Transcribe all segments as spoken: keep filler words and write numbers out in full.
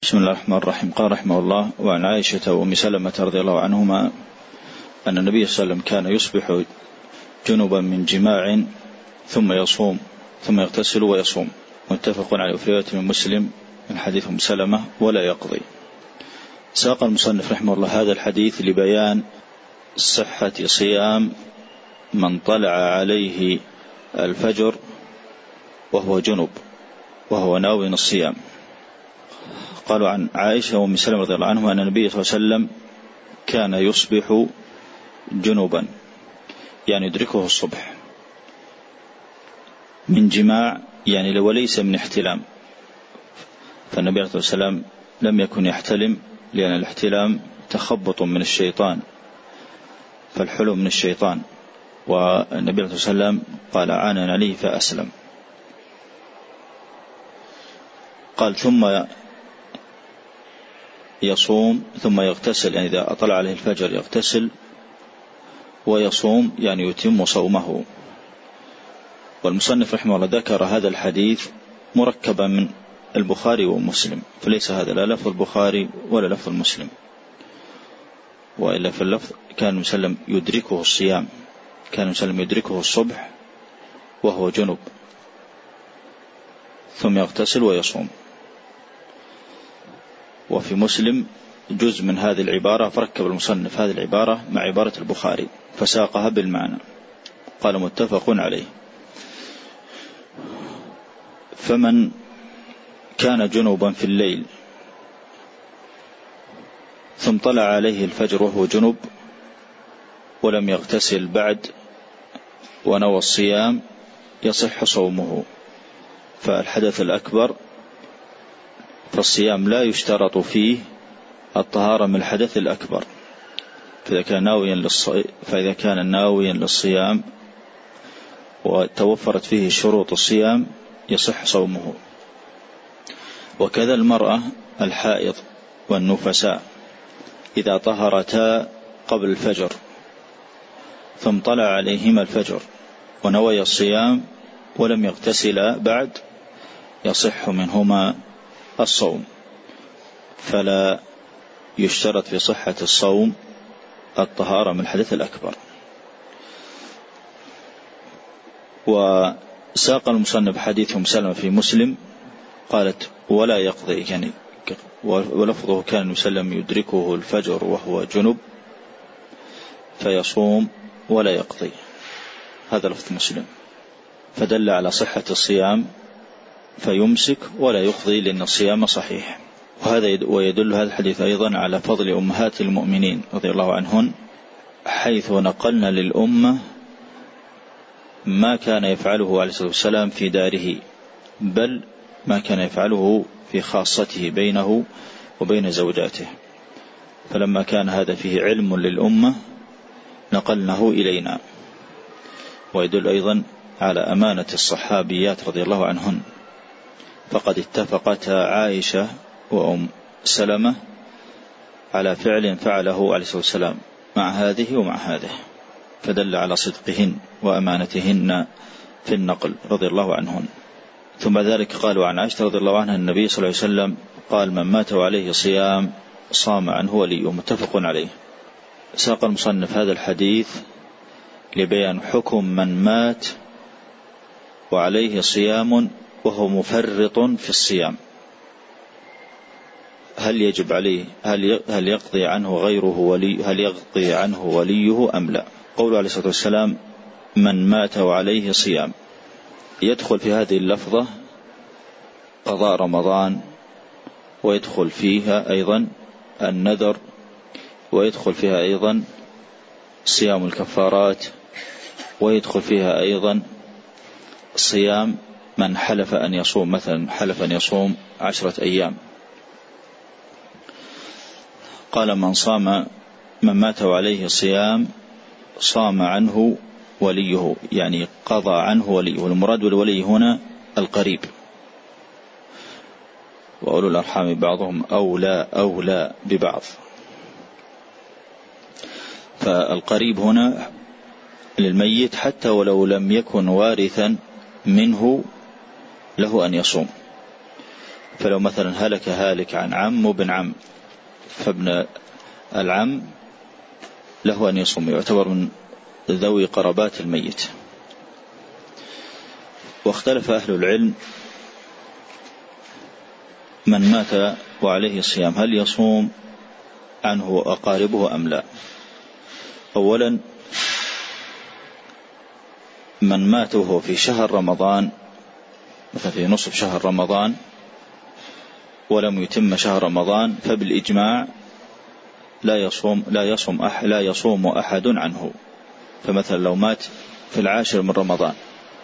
بسم الله الرحمن الرحيم. قال رحمه الله: وعن عائشة وأم سلمة رضي الله عنهما أن النبي صلى الله عليه وسلم كان يصبح جنبا من جماع ثم يصوم ثم يغتسل ويصوم. متفق على رواية من مسلم من حديث أم سلمة ولا يقضي. ساق المصنف رحمه الله هذا الحديث لبيان صحة صيام من طلع عليه الفجر وهو جنب وهو ناوي الصيام. قالوا عن عائشة وأم سلمة رضي الله عنهما أن النبي صلى الله عليه وسلم كان يصبح جنوبا، يعني يدركه الصبح، من جماع، يعني وليس من احتلام. فالنبي صلى الله عليه وسلم لم يكن يحتلم، لأن الاحتلام تخبط من الشيطان، فالحلم من الشيطان. والنبي صلى الله عليه وسلم قال: عانن عليه فأسلم. قال: ثم يصوم ثم يغتسل، يعني إذا أطلع عليه الفجر يغتسل ويصوم، يعني يتم صومه. والمصنف رحمه الله ذكر هذا الحديث مركبا من البخاري ومسلم، فليس هذا لا لفظ البخاري ولا لفظ مسلم، وإلا في اللفظ كان مسلم يدركه الصيام، كان مسلم يدركه الصبح وهو جنب ثم يغتسل ويصوم. وفي مسلم جزء من هذه العبارة، فركب المصنف هذه العبارة مع عبارة البخاري فساقها بالمعنى. قال: متفق عليه. فمن كان جنوبا في الليل ثم طلع عليه الفجر وهو جنب ولم يغتسل بعد ونوى الصيام يصح صومه. فالحدث الأكبر فالصيام لا يشترط فيه الطهارة من الحدث الأكبر، فإذا كان ناويا للصي... فإذا كان ناويا للصيام وتوفرت فيه شروط الصيام يصح صومه. وكذا المرأة الحائض والنفساء إذا طهرتا قبل الفجر ثم طلع عليهما الفجر ونوي الصيام ولم يغتسلا بعد يصح منهما الصوم، فلا يشترط في صحة الصوم الطهارة من الحدث الأكبر. وساق المصنف حديث أم سلمة في مسلم قالت: ولا يقضي، يعني ولفظه كان مسلم يدركه الفجر وهو جنب فيصوم ولا يقضي. هذا لفظ مسلم، فدل على صحة الصيام فيمسك ولا يقضي لأن الصيام صحيح. وهذا ويدل هذا الحديث أيضا على فضل أمهات المؤمنين رضي الله عنهن، حيث نقلنا للأمة ما كان يفعله عليه الصلاة والسلام في داره، بل ما كان يفعله في خاصته بينه وبين زوجاته. فلما كان هذا فيه علم للأمة نقلناه إلينا. ويدل أيضا على أمانة الصحابيات رضي الله عنهن، فقد اتفقتا عائشة وأم سلمة على فعل فعله عليه الصلاة والسلام مع هذه ومع هذه، فدل على صدقهن وأمانتهن في النقل رضي الله عنهن. ثم ذلك قالوا عن عائشة رضي الله عنها النبي صلى الله عليه وسلم قال: من مات عليه صيام صام عنه وليه. متفق عليه. ساق المصنف هذا الحديث لبيان حكم من مات وعليه صيام وهو مفرط في الصيام، هل يجب عليه هل هل يقضي عنه غيره ولي هل يقضي عنه وليه أم لا؟ قوله عليه الصلاة والسلام: من مات وعليه صيام، يدخل في هذه اللفظة قضاء رمضان، ويدخل فيها أيضا النذر، ويدخل فيها أيضا صيام الكفارات، ويدخل فيها أيضا صيام من حلف أن يصوم، مثلا حلف أن يصوم عشرة أيام. قال: من صام من مات عليه صيام صام عنه وليه، يعني قضى عنه وليه. والمراد بالولي هنا القريب، وأولو الأرحام بعضهم أولى أولى ببعض. فالقريب هنا للميت حتى ولو لم يكن وارثا منه له أن يصوم، فلو مثلا هلك هالك عن عم وابن عم، فابن العم له أن يصوم، يعتبر من ذوي قرابات الميت. واختلف أهل العلم من مات وعليه الصيام هل يصوم عنه أقاربه أم لا. أولا، من مات وهو في شهر رمضان، مثلا في نصف شهر رمضان ولم يتم شهر رمضان، فبالإجماع لا يصوم لا يصوم أح لا يصوم أحد عنه. فمثلا لو مات في العاشر من رمضان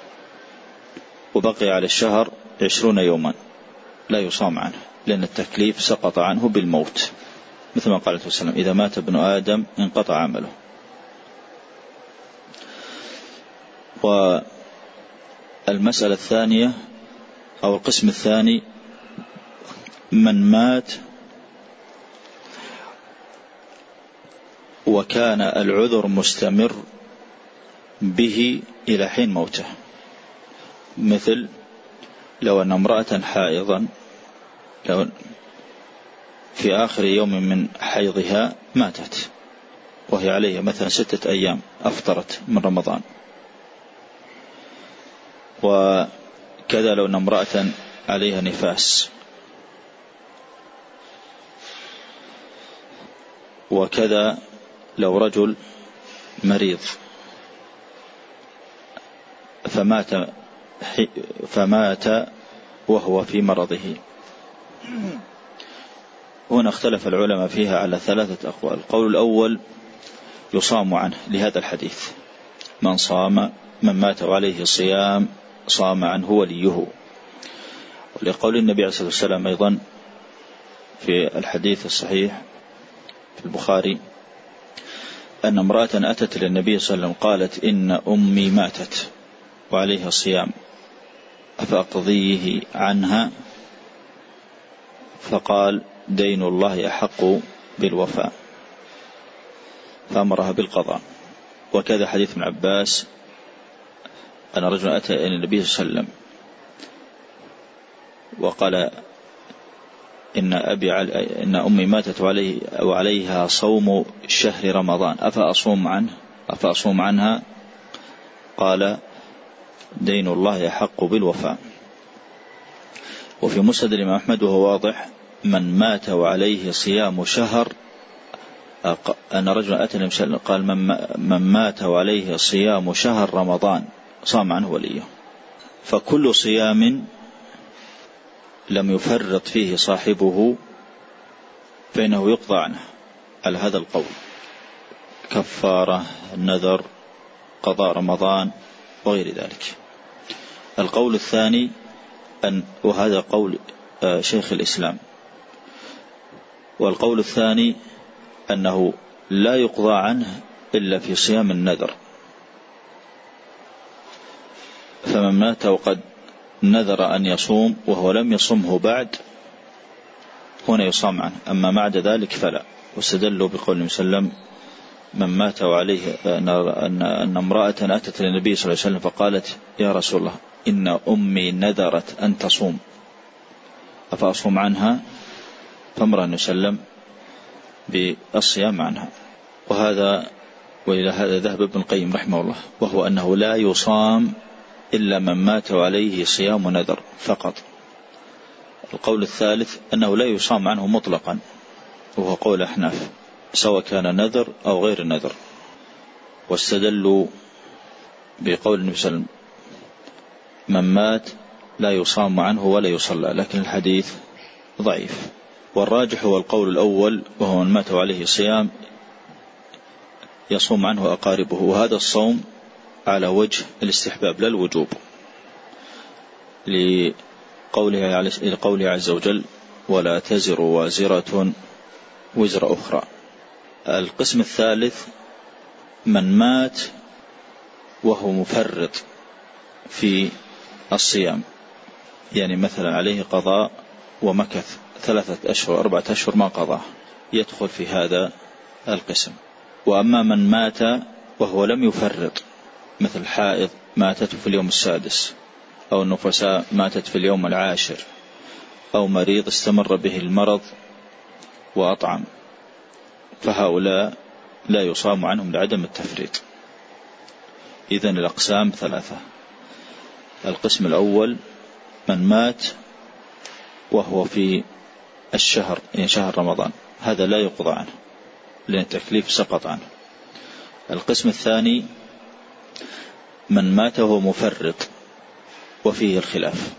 وبقي على الشهر عشرون يوما لا يصام عنه، لأن التكليف سقط عنه بالموت، مثل ما قال وسلم: إذا مات ابن آدم انقطع عمله. والمسألة الثانية أو القسم الثاني، من مات وكان العذر مستمر به إلى حين موته، مثل لو أن امرأة حائضا لو في آخر يوم من حيضها ماتت وهي عليها مثلا ستة أيام أفطرت من رمضان، وكذا لو أن امرأة عليها نفاس، وكذا لو رجل مريض فمات فمات وهو في مرضه. هنا اختلف العلماء فيها على ثلاثة أقوال. القول الأول: يصام عنه لهذا الحديث: من صام من مات وعليه صيام صام عنه وليه. ولقول النبي عليه الصلاة والسلام أيضا في الحديث الصحيح في البخاري أن امرأة أتت للنبي صلى الله عليه وسلم قالت: إن أمي ماتت وعليها صيام أفأقضيه عنها؟ فقال: دين الله أحق بالوفاء، فأمرها بالقضاء. وكذا حديث ابن عباس أن رجل أتى إلى النبي صلى الله عليه وسلم وقال: إن أبي علي إن أمي ماتت وعليه وعليها صوم شهر رمضان أفأصوم عنه أفأصوم عنها؟ قال: دين الله يحق بالوفاء. وفي مسند الإمام أحمد وهو واضح: من مات وعليه صيام شهر، أن رجل أتى النبي قال: من مات وعليه صيام شهر رمضان صام عنه وليه. فكل صيام لم يفرط فيه صاحبه فإنه يقضى عنه على هذا القول: كفارة، نذر، قضاء رمضان وغير ذلك. القول الثاني أن وهذا قول شيخ الإسلام، والقول الثاني أنه لا يقضى عنه إلا في صيام النذر، فمن مات وقد نذر أن يصوم وهو لم يصمه بعد هنا يصام عنه، أما بعد ذلك فلا. واستدلوا بقول النبي صلى الله عليه وسلم: من مات وعليه أن امرأة أتت للنبي صلى الله عليه وسلم فقالت: يا رسول الله، إن أمي نذرت أن تصوم أفأصوم عنها؟ فأمر النبي صلى الله عليه وسلم بالصيام عنها. وهذا وإلى هذا ذهب ابن القيم رحمه الله، وهو أنه لا يصام إلا من مات وعليه صيام نذر فقط. القول الثالث أنه لا يصام عنه مطلقا، وهو قول أحناف، سواء كان نذر أو غير نذر. واستدلوا بقول النبي صلى الله عليه وسلم: من مات لا يصام عنه ولا يصلى، لكن الحديث ضعيف. والراجح هو القول الأول، وهو من مات وعليه صيام يصوم عنه أقاربه، وهذا الصوم على وجه الاستحباب لا الوجوب، لقوله لقوله عز وجل: ولا تزر وازرة وزر أخرى. القسم الثالث: من مات وهو مفرط في الصيام، يعني مثلا عليه قضاء ومكث ثلاثة أشهر أربعة أشهر ما قضاه، يدخل في هذا القسم. وأما من مات وهو لم يفرط، مثل حائض ماتت في اليوم السادس، أو النفساء ماتت في اليوم العاشر، أو مريض استمر به المرض وأطعم، فهؤلاء لا يصام عنهم لعدم التفريط. إذن الأقسام ثلاثة. القسم الأول من مات وهو في الشهر، يعني شهر رمضان، هذا لا يقضى عنه لأن التكليف سقط عنه. القسم الثاني من مات وهو مفرط وفيه الخلاف.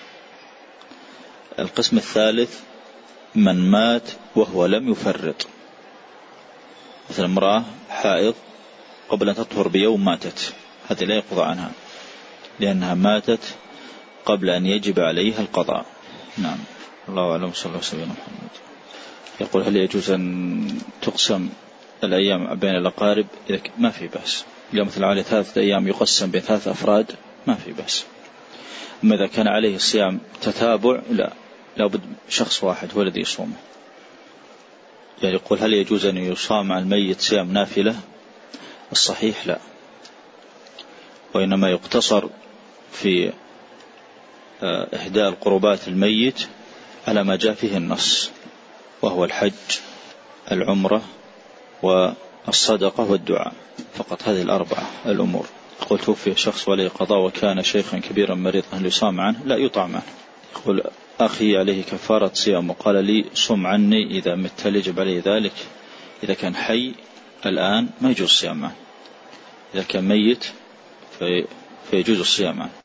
القسم الثالث من مات وهو لم يفرط، مثل امرأة حائض قبل أن تطهر بيوم ماتت، هذه لا يقضى عنها لأنها ماتت قبل أن يجب عليها القضاء. نعم، الله أعلم. صلى الله عليه وسلم. يقول هل يجوز أن تقسم الأيام بين الأقارب؟ ما في بأس. إذا مثل عليه ثلاثة أيام يقسم بين ثلاثة أفراد ما في بأس. أما إذا كان عليه الصيام تتابع لا، لابد شخص واحد هو الذي يصومه. يعني يقول هل يجوز أن يصام عن الميت صيام نافلة؟ الصحيح لا، وإنما يقتصر في إهداء القربات الميت على ما جاء فيه النص، وهو الحج، العمرة، والصدقة والدعاء، فقط هذه الأربعة الأمور. يقول توفي شخص ولي قضاء وكان شيخا كبيرا مريضا، هل يصام عنه؟ لا، يطعم عنه. يقول أخي عليه كفارة صيام وقال لي صم عني إذا مت، هل يجب عليه ذلك؟ إذا كان حي الآن ما يجوز الصيام عنه، إذا كان ميت فيجوز الصيام عنه.